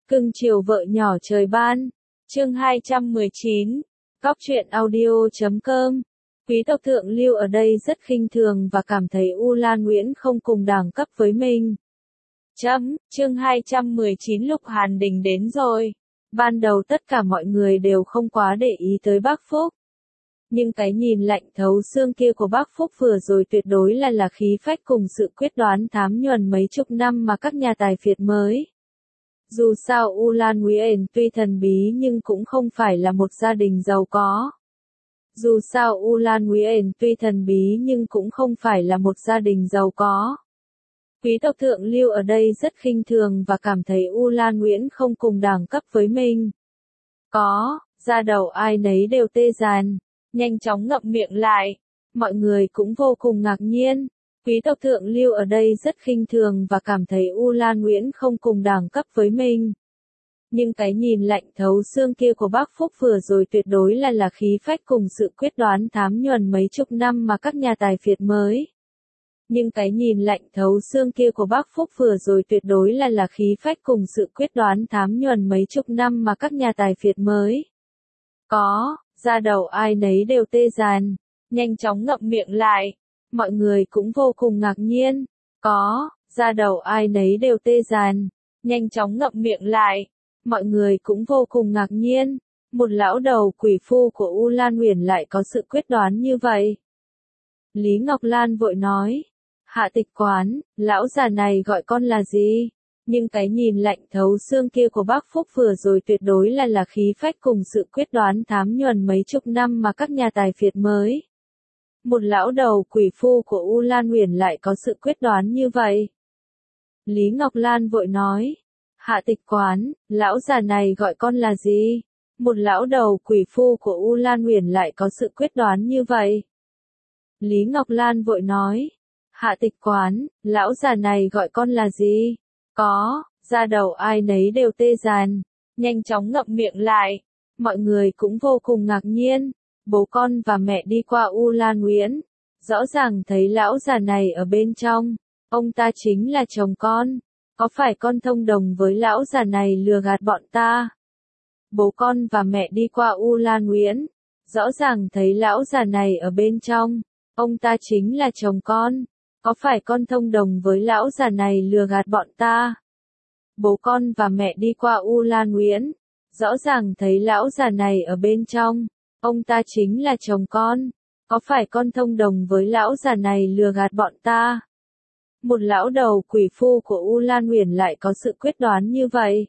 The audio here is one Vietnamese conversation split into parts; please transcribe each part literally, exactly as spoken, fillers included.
Cưng chiều vợ nhỏ trời ban. Chương hai trăm mười chín. Cóc truyện audio chấm com. Quý tộc thượng lưu ở đây rất khinh thường và cảm thấy U Lan Nguyễn không cùng đẳng cấp với mình. Chấm, chương hai trăm mười chín Lục Hàn Đình đến rồi. Ban đầu tất cả mọi người đều không quá để ý tới bác Phúc. Nhưng cái nhìn lạnh thấu xương kia của bác Phúc vừa rồi tuyệt đối là là khí phách cùng sự quyết đoán thám nhuần mấy chục năm mà các nhà tài phiệt mới. Dù sao U Lan Nguyễn tuy thần bí nhưng cũng không phải là một gia đình giàu có. Dù sao U Lan Nguyễn tuy thần bí nhưng cũng không phải là một gia đình giàu có. Quý tộc thượng lưu ở đây rất khinh thường và cảm thấy U Lan Nguyễn không cùng đẳng cấp với mình. Có, da đầu ai nấy đều tê dần, nhanh chóng ngậm miệng lại. Mọi người cũng vô cùng ngạc nhiên. Quý tộc thượng lưu ở đây rất khinh thường và cảm thấy U Lan Nguyễn không cùng đẳng cấp với mình. Nhưng cái nhìn lạnh thấu xương kia của bác Phúc vừa rồi tuyệt đối là là khí phách cùng sự quyết đoán thám nhuần mấy chục năm mà các nhà tài phiệt mới. Nhưng cái nhìn lạnh thấu xương kia của bác Phúc vừa rồi tuyệt đối là là khí phách cùng sự quyết đoán thám nhuần mấy chục năm mà các nhà tài phiệt mới. Có, da đầu ai nấy đều tê dần, nhanh chóng ngậm miệng lại. Mọi người cũng vô cùng ngạc nhiên. Có, da đầu ai nấy đều tê dần, nhanh chóng ngậm miệng lại. Mọi người cũng vô cùng ngạc nhiên. Một lão đầu quỷ phu của U Lan Nguyễn lại có sự quyết đoán như vậy. Lý Ngọc Lan vội nói. Hạ tịch quán, lão già này gọi con là gì? Nhưng cái nhìn lạnh thấu xương kia của bác Phúc vừa rồi tuyệt đối là là khí phách cùng sự quyết đoán thám nhuần mấy chục năm mà các nhà tài phiệt mới. Một lão đầu quỷ phu của U Lan Nguyễn lại có sự quyết đoán như vậy. Lý Ngọc Lan vội nói. Hạ tịch quán, lão già này gọi con là gì? Một lão đầu quỷ phu của U Lan Nguyễn lại có sự quyết đoán như vậy. Lý Ngọc Lan vội nói. Hạ tịch quán, lão già này gọi con là gì? Có, da đầu ai nấy đều tê dần, nhanh chóng ngậm miệng lại. Mọi người cũng vô cùng ngạc nhiên. Bố con và mẹ đi qua U Lan Nguyễn, rõ ràng thấy lão già này ở bên trong. Ông ta chính là chồng con. Có phải con thông đồng với lão già này lừa gạt bọn ta? Bố con và mẹ đi qua U Lan Nguyễn, rõ ràng thấy lão già này ở bên trong. Ông ta chính là chồng con. Có phải con thông đồng với lão già này lừa gạt bọn ta? Bố con và mẹ đi qua U Lan Nguyễn, rõ ràng thấy lão già này ở bên trong. Ông ta chính là chồng con. Có phải con thông đồng với lão già này lừa gạt bọn ta? Một lão đầu quỷ phu của U Lan Nguyễn lại có sự quyết đoán như vậy.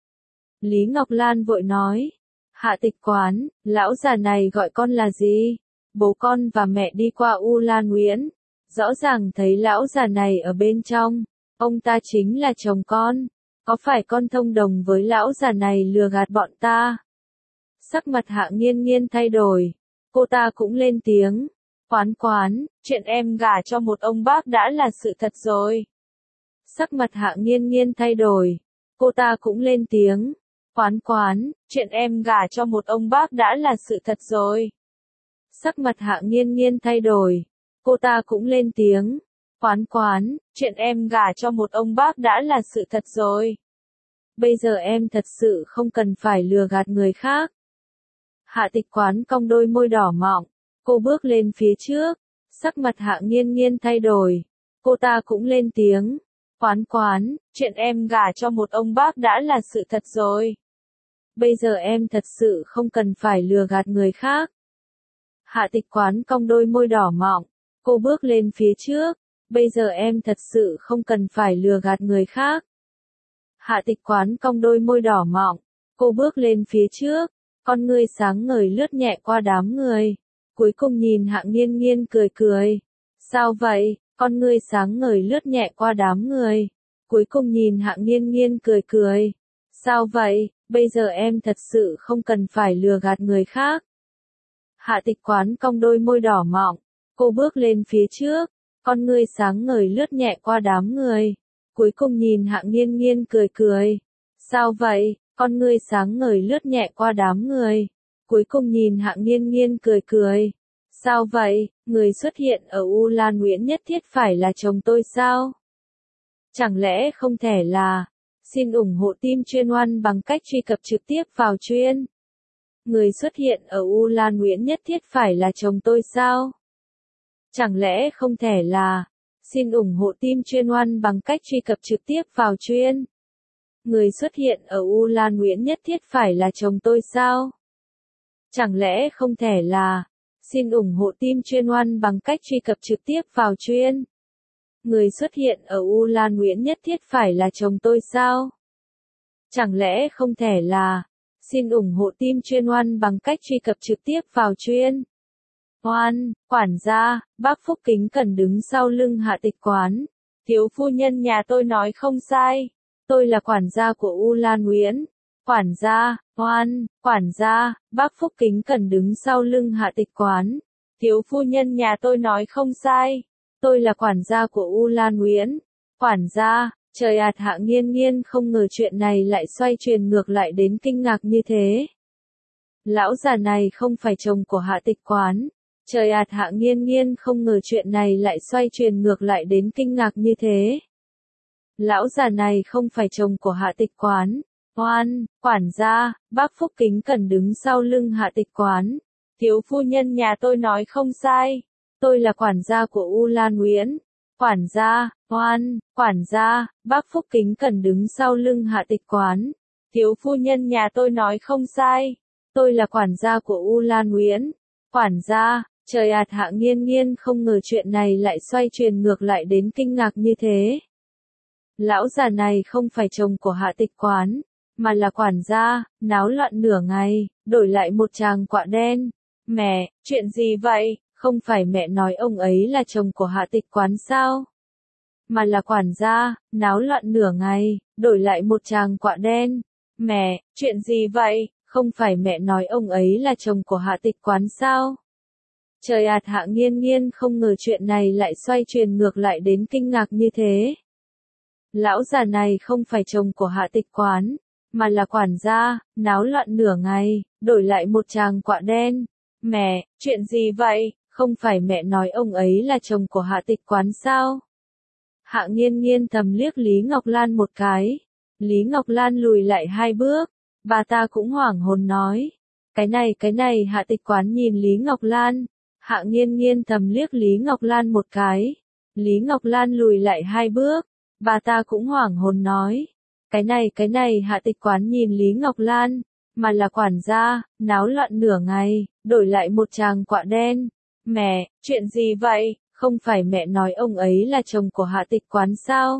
Lý Ngọc Lan vội nói. Hạ tịch quán, lão già này gọi con là gì? Bố con và mẹ đi qua U Lan Nguyễn, rõ ràng thấy lão già này ở bên trong. Ông ta chính là chồng con. Có phải con thông đồng với lão già này lừa gạt bọn ta? Sắc mặt Hạ Nghiên Nghiên thay đổi. Cô ta cũng lên tiếng. Quán quán, chuyện em gả cho một ông bác đã là sự thật rồi. Sắc mặt Hạ Nghiên Nghiên thay đổi. Cô ta cũng lên tiếng. Quán quán, chuyện em gả cho một ông bác đã là sự thật rồi. Sắc mặt Hạ Nghiên Nghiên thay đổi. Cô ta cũng lên tiếng. Quán quán, chuyện em gả cho một ông bác đã là sự thật rồi. Bây giờ em thật sự không cần phải lừa gạt người khác. Hạ tịch quán cong đôi môi đỏ mọng. Cô bước lên phía trước. Sắc mặt Hạ Nghiên Nghiên thay đổi. Cô ta cũng lên tiếng. Quán quán, chuyện em gả cho một ông bác đã là sự thật rồi. Bây giờ em thật sự không cần phải lừa gạt người khác. Hạ tịch quán cong đôi môi đỏ mọng. Cô bước lên phía trước. Bây giờ em thật sự không cần phải lừa gạt người khác. Hạ tịch quán cong đôi môi đỏ mọng. Cô bước lên phía trước. Con ngươi sáng ngời lướt nhẹ qua đám người. Cuối cùng nhìn Hạ Nghiên Nghiên cười cười. Sao vậy? Con ngươi sáng ngời lướt nhẹ qua đám người. Cuối cùng nhìn Hạ Nghiên Nghiên cười cười. Sao vậy? Bây giờ em thật sự không cần phải lừa gạt người khác. Hạ tịch quán cong đôi môi đỏ mọng. Cô bước lên phía trước. Con ngươi sáng ngời lướt nhẹ qua đám người. Cuối cùng nhìn Hạ Nghiên Nghiên cười cười. Sao vậy? Con ngươi sáng ngời lướt nhẹ qua đám người. Cuối cùng nhìn Hạ Nghiên Nghiên cười cười. Sao vậy? Người xuất hiện ở U Lan Nguyễn nhất thiết phải là chồng tôi sao? Chẳng lẽ không thể là... Xin ủng hộ team chuyên One bằng cách truy cập trực tiếp vào chuyên. Người xuất hiện ở U Lan Nguyễn nhất thiết phải là chồng tôi sao? Chẳng lẽ không thể là? Xin ủng hộ team chuyên One bằng cách truy cập trực tiếp vào chuyên. Người xuất hiện ở U Lan Nguyễn nhất thiết phải là chồng tôi sao? Chẳng lẽ không thể là? Xin ủng hộ team chuyên One bằng cách truy cập trực tiếp vào chuyên. Người xuất hiện ở U Lan Nguyễn nhất thiết phải là chồng tôi sao? Chẳng lẽ không thể là? Xin ủng hộ team chuyên One bằng cách truy cập trực tiếp vào chuyên. One, quản gia, bác Phúc kính cẩn đứng sau lưng Hạ Tịch Quán. Thiếu phu nhân nhà tôi nói không sai. Tôi là quản gia của U Lan Nguyễn. Quản gia, One, quản gia, bác Phúc kính cẩn đứng sau lưng Hạ Tịch Quán. Thiếu phu nhân nhà tôi nói không sai. Tôi là quản gia của U Lan Nguyễn. Quản gia, trời ạt Hạ Nghiên Nghiên không ngờ chuyện này lại xoay chuyển ngược lại đến kinh ngạc như thế. Lão già này không phải chồng của Hạ Tịch Quán. Trời ạt Hạ Nghiên Nghiên không ngờ chuyện này lại xoay chuyển ngược lại đến kinh ngạc như thế. Lão già này không phải chồng của Hạ Tịch Quán. One, quản gia, bác Phúc kính cẩn đứng sau lưng Hạ Tịch Quán. Thiếu phu nhân nhà tôi nói không sai. Tôi là quản gia của U Lan Nguyễn. Quản gia, One, quản gia, bác Phúc kính cẩn đứng sau lưng Hạ Tịch Quán. Thiếu phu nhân nhà tôi nói không sai. Tôi là quản gia của U Lan Nguyễn. Quản gia, trời ạt Hạ Nghiên Nghiên không ngờ chuyện này lại xoay chuyển ngược lại đến kinh ngạc như thế. Lão già này không phải chồng của Hạ Tịch Quán, mà là quản gia, náo loạn nửa ngày, đổi lại một chàng quạ đen. Mẹ, chuyện gì vậy? Không phải mẹ nói ông ấy là chồng của Hạ Tịch Quán sao? Mà là quản gia, náo loạn nửa ngày, đổi lại một chàng quạ đen. Mẹ, chuyện gì vậy? Không phải mẹ nói ông ấy là chồng của Hạ Tịch Quán sao? Trời ạt Hạ Nghiên Nghiên không ngờ chuyện này lại xoay chuyển ngược lại đến kinh ngạc như thế. Lão già này không phải chồng của Hạ Tịch Quán, mà là quản gia, náo loạn nửa ngày, đổi lại một chàng quạ đen. Mẹ, chuyện gì vậy? Không phải mẹ nói ông ấy là chồng của Hạ Tịch Quán sao? Hạ Nghiên Nghiên thầm liếc Lý Ngọc Lan một cái. Lý Ngọc Lan lùi lại hai bước. Bà ta cũng hoảng hồn nói. Cái này cái này Hạ Tịch Quán nhìn Lý Ngọc Lan. Hạ Nghiên Nghiên thầm liếc Lý Ngọc Lan một cái. Lý Ngọc Lan lùi lại hai bước. Bà ta cũng hoảng hồn nói. Cái này cái này Hạ Tịch Quán nhìn Lý Ngọc Lan. Mà là quản gia, náo loạn nửa ngày, đổi lại một chàng quạ đen. Mẹ, chuyện gì vậy? Không phải mẹ nói ông ấy là chồng của Hạ Tịch Quán sao?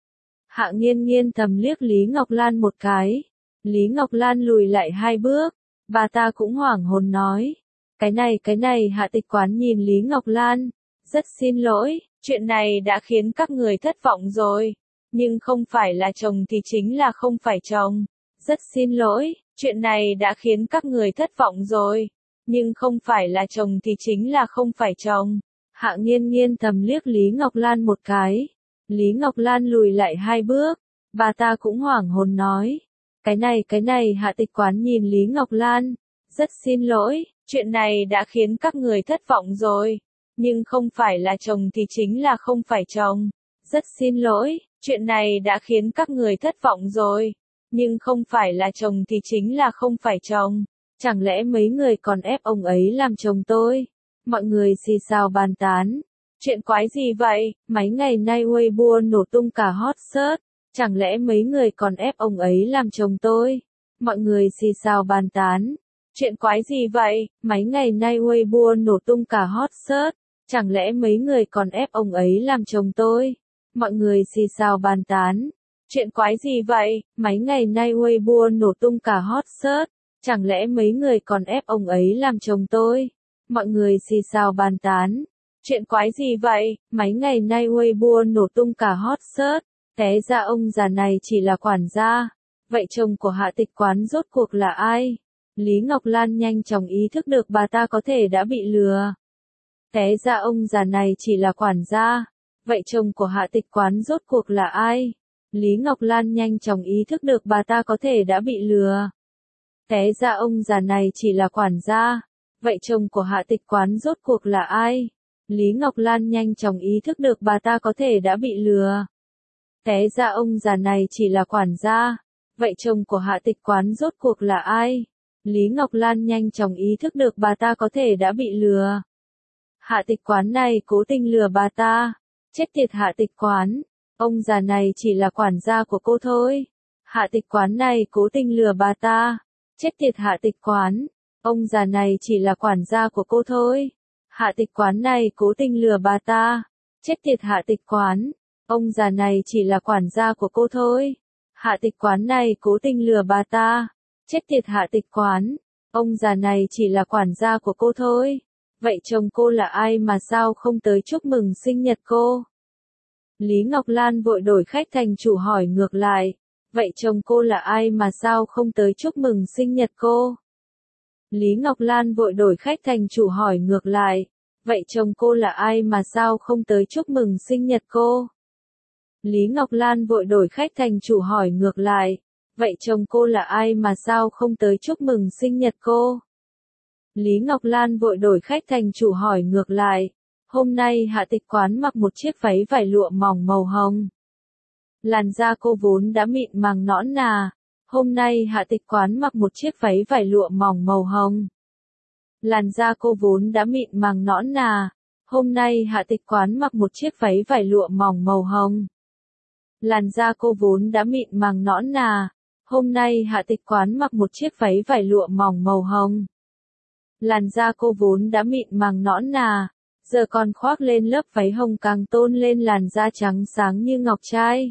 Hạ Nghiên Nghiên thầm liếc Lý Ngọc Lan một cái. Lý Ngọc Lan lùi lại hai bước. Bà ta cũng hoảng hồn nói. Cái này cái này Hạ Tịch Quán nhìn Lý Ngọc Lan. Rất xin lỗi, chuyện này đã khiến các người thất vọng rồi. Nhưng không phải là chồng thì chính là không phải chồng. Rất xin lỗi, chuyện này đã khiến các người thất vọng rồi. Nhưng không phải là chồng thì chính là không phải chồng. Hạ Nghiên Nghiên thầm liếc Lý Ngọc Lan một cái. Lý Ngọc Lan lùi lại hai bước. Bà ta cũng hoảng hồn nói. Cái này cái này Hạ Tịch Quán nhìn Lý Ngọc Lan. Rất xin lỗi, chuyện này đã khiến các người thất vọng rồi. Nhưng không phải là chồng thì chính là không phải chồng. Rất xin lỗi, chuyện này đã khiến các người thất vọng rồi. Nhưng không phải là chồng thì chính là không phải chồng. Chẳng lẽ mấy người còn ép ông ấy làm chồng tôi? Mọi người xì xào bàn tán. Chuyện quái gì vậy? Mấy ngày nay Weibo nổ tung cả hot search. Chẳng lẽ mấy người còn ép ông ấy làm chồng tôi? Mọi người xì xào bàn tán. Chuyện quái gì vậy? Mấy ngày nay Weibo nổ tung cả hot search. Chẳng lẽ mấy người còn ép ông ấy làm chồng tôi? Mọi người xì xào bàn tán. Chuyện quái gì vậy? Mấy ngày nay Weibo nổ tung cả hot search. Chẳng lẽ mấy người còn ép ông ấy làm chồng tôi? Mọi người xì xào bàn tán. Chuyện quái gì vậy? Mấy ngày nay Weibo nổ tung cả hot search. Té ra ông già này chỉ là quản gia. Vậy chồng của Hạ Tịch Quán rốt cuộc là ai? Lý Ngọc Lan nhanh chóng ý thức được bà ta có thể đã bị lừa. Té ra ông già này chỉ là quản gia. Vậy chồng của Hạ Tịch Quán rốt cuộc là ai? Lý Ngọc Lan nhanh chóng ý thức được bà ta có thể đã bị lừa. Té ra ông già này chỉ là quản gia. Vậy chồng của Hạ Tịch Quán rốt cuộc là ai? Lý Ngọc Lan nhanh chóng ý thức được bà ta có thể đã bị lừa. Té ra ông già này chỉ là quản gia. Vậy chồng của Hạ Tịch Quán rốt cuộc là ai? Lý Ngọc Lan nhanh chóng ý thức được bà ta có thể đã bị lừa. Hạ Tịch Quán này cố tình lừa bà ta. Chết tiệt Hạ Tịch Quán. Ông già này chỉ là quản gia của cô thôi. Hạ Tịch Quán này cố tình lừa bà ta. Chết tiệt Hạ Tịch Quán. Ông già này chỉ là quản gia của cô thôi. Hạ Tịch Quán này cố tình lừa bà ta. Chết tiệt Hạ Tịch Quán. Ông già này chỉ là quản gia của cô thôi. Hạ Tịch Quán này cố tình lừa bà ta. Chết tiệt Hạ Tịch Quán. Ông già này chỉ là quản gia của cô thôi. Vậy chồng cô là ai mà sao không tới chúc mừng sinh nhật cô? Lý Ngọc Lan vội đổi khách thành chủ hỏi ngược lại. Vậy chồng cô là ai mà sao không tới chúc mừng sinh nhật cô? Lý Ngọc Lan vội đổi khách thành chủ hỏi ngược lại. Vậy chồng cô là ai mà sao không tới chúc mừng sinh nhật cô? Lý Ngọc Lan vội đổi khách thành chủ hỏi ngược lại. Vậy chồng cô là ai mà sao không tới chúc mừng sinh nhật cô? Lý Ngọc Lan vội đổi khách thành chủ hỏi ngược lại. Hôm nay Hạ Tịch Quán mặc một chiếc váy vải lụa mỏng màu hồng. Làn da cô vốn đã mịn màng nõn nà. Hôm nay Hạ Tịch Quán mặc một chiếc váy vải lụa mỏng màu hồng. Làn da cô vốn đã mịn màng nõn nà. Hôm nay Hạ Tịch Quán mặc một chiếc váy vải lụa mỏng màu hồng. Làn da cô vốn đã mịn màng nõn nà. Hôm nay Hạ Tịch Quán mặc một chiếc váy vải lụa mỏng màu hồng. Làn da cô vốn đã mịn màng nõn nà. Giờ còn khoác lên lớp váy hồng càng tôn lên làn da trắng sáng như ngọc trai.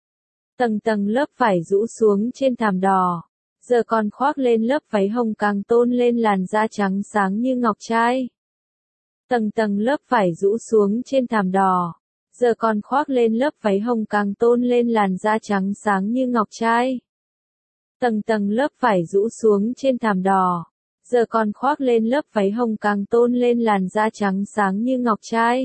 Tầng tầng lớp vải rũ xuống trên thảm đỏ. Giờ còn khoác lên lớp váy hồng càng tôn lên làn da trắng sáng như ngọc trai. Tầng tầng lớp vải rũ xuống trên thảm đỏ. Giờ còn khoác lên lớp váy hồng càng tôn lên làn da trắng sáng như ngọc trai. Tầng tầng lớp vải rũ xuống trên thảm đỏ. Giờ còn khoác lên lớp váy hồng càng tôn lên làn da trắng sáng như ngọc trai.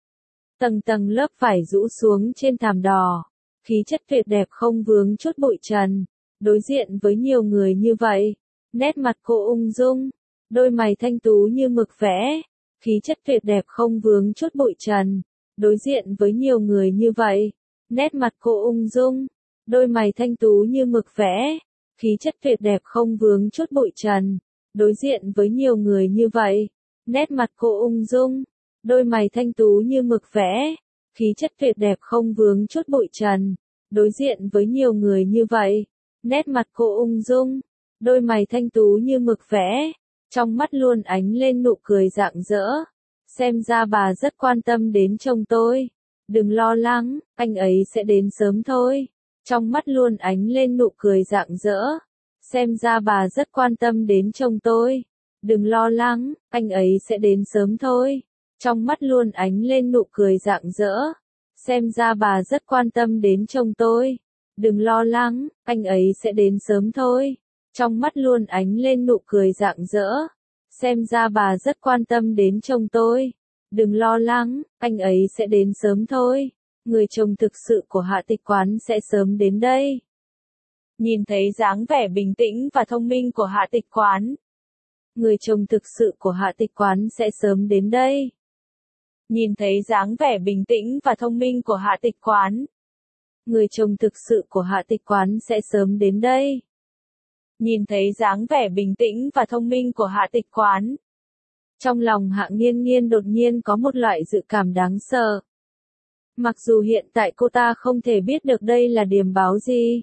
Tầng tầng lớp vải rũ xuống trên thảm đỏ. Khí chất tuyệt đẹp không vướng chút bụi trần. Đối diện với nhiều người như vậy, nét mặt cô ung dung, đôi mày thanh tú như mực vẽ. Khí chất tuyệt đẹp không vướng chút bụi trần. Đối diện với nhiều người như vậy, nét mặt cô ung dung, đôi mày thanh tú như mực vẽ. Khí chất tuyệt đẹp không vướng chút bụi trần. Đối diện với nhiều người như vậy, nét mặt cô ung dung, đôi mày thanh tú như mực vẽ. Khí chất tuyệt đẹp không vướng chút bụi trần. Đối diện với nhiều người như vậy, nét mặt cô ung dung, đôi mày thanh tú như mực vẽ. Trong mắt luôn ánh lên nụ cười rạng rỡ. Xem ra bà rất quan tâm đến chồng tôi. Đừng lo lắng, anh ấy sẽ đến sớm thôi. Trong mắt luôn ánh lên nụ cười rạng rỡ. Xem ra bà rất quan tâm đến chồng tôi. Đừng lo lắng, anh ấy sẽ đến sớm thôi. Trong mắt luôn ánh lên nụ cười rạng rỡ. Xem ra bà rất quan tâm đến chồng tôi. Đừng lo lắng, anh ấy sẽ đến sớm thôi. Trong mắt luôn ánh lên nụ cười rạng rỡ. Xem ra bà rất quan tâm đến chồng tôi. Đừng lo lắng, anh ấy sẽ đến sớm thôi. Người chồng thực sự của Hạ Tịch Quán sẽ sớm đến đây. Nhìn thấy dáng vẻ bình tĩnh và thông minh của Hạ Tịch Quán. Người chồng thực sự của Hạ Tịch Quán sẽ sớm đến đây. Nhìn thấy dáng vẻ bình tĩnh và thông minh của Hạ Tịch Quán. Người chồng thực sự của Hạ Tịch Quán sẽ sớm đến đây. Nhìn thấy dáng vẻ bình tĩnh và thông minh của Hạ Tịch Quán. Trong lòng Hạ Nghiên Nghiên đột nhiên có một loại dự cảm đáng sợ. Mặc dù hiện tại cô ta không thể biết được đây là điềm báo gì.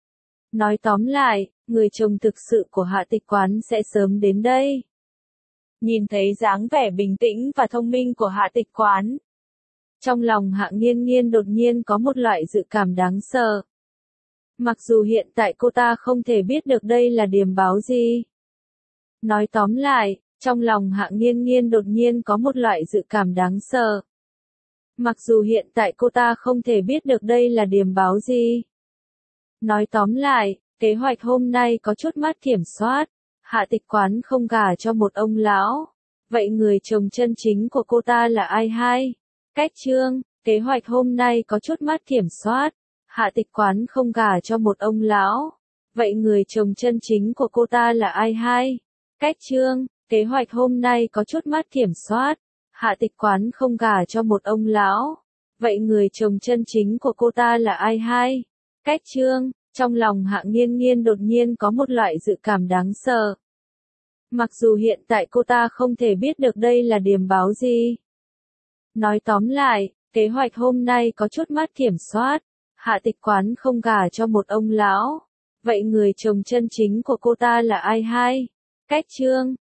Nói tóm lại, người chồng thực sự của Hạ Tịch Quán sẽ sớm đến đây. Nhìn thấy dáng vẻ bình tĩnh và thông minh của Hạ Tịch Quán. Trong lòng Hạ Nghiên Nghiên đột nhiên có một loại dự cảm đáng sợ. Mặc dù hiện tại cô ta không thể biết được đây là điềm báo gì. Nói tóm lại, trong lòng Hạ Nghiên Nghiên đột nhiên có một loại dự cảm đáng sợ. Mặc dù hiện tại cô ta không thể biết được đây là điềm báo gì. Nói tóm lại, kế hoạch hôm nay có chút mất kiểm soát. Hạ Tịch Quán không gả cho một ông lão. Vậy người chồng chân chính của cô ta là ai hay? Cách chương, kế hoạch hôm nay có chút mất kiểm soát. Hạ Tịch Quán không gả cho một ông lão. Vậy người chồng chân chính của cô ta là ai hay? Cách chương, kế hoạch hôm nay có chút mất kiểm soát. Hạ Tịch Quán không gả cho một ông lão. Vậy người chồng chân chính của cô ta là ai hai? Cách Trương, trong lòng Hạng Nghiên Nghiên đột nhiên có một loại dự cảm đáng sợ. Mặc dù hiện tại cô ta không thể biết được đây là điềm báo gì. Nói tóm lại, kế hoạch hôm nay có chút mất kiểm soát. Hạ Tịch Quán không gả cho một ông lão. Vậy người chồng chân chính của cô ta là ai hai? Cách Trương,